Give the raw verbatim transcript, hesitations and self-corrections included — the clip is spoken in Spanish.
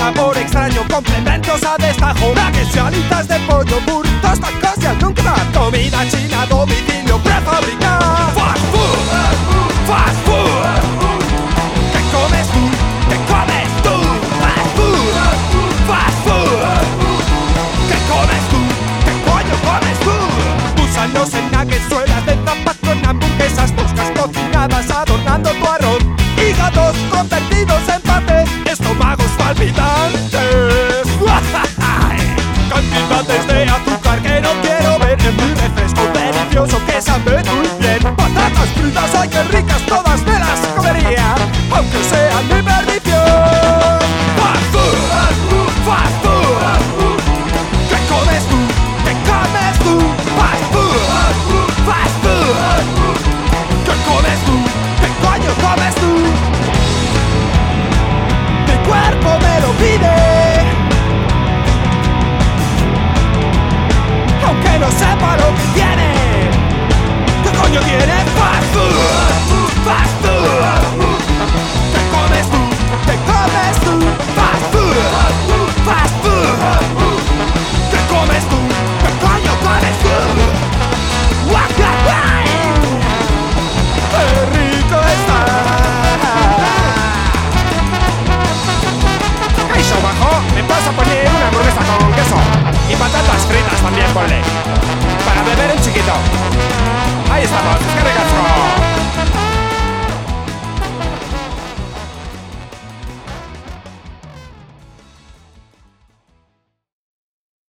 sabor extraño, complementos a destajo, nuggets y alitas de pollo, burritos, tacos y algún kebab. Comida china, domicilio prefabricado. Fast food, fast food. ¿Qué comes tú? ¿Qué comes tú? Fast food, fast food. ¿Qué comes tú? ¿Qué coño comes tú? Gusanos en nuggets, suelas de zapas con hamburguesas, moscas cocinadas adornando tu arroz, hígados convertidos en paté, estómagos palpitantes, cantidades de azúcar que no quiero ver en mi refresco delicioso que sabe muy bien. Patatas fritas, ay que ricas, todas me las comería, aunque sean mi perdición. Fast food, fast food. ¿Qué comes tú? ¿Qué comes tú? Fast food, fast food. ¿Qué comes tú? ¿Qué coño comes tú? Mi cuerpo me lo pide, aunque no sepa lo que tiene. ¿Qué coño tiene? Fast food, fast food. ¿Qué comes tú? ¿Qué comes tú? Fast food, fast food. ¿Qué comes tú? ¿Qué coño comes tú? ¡Guau! ¡Qué rico está! ¡Eso, bajo! ¿Me vas a poner una hamburguesa con queso? Y patatas fritas también, ponle. Para beber en chiquito. Ahí estamos, qué ricas son.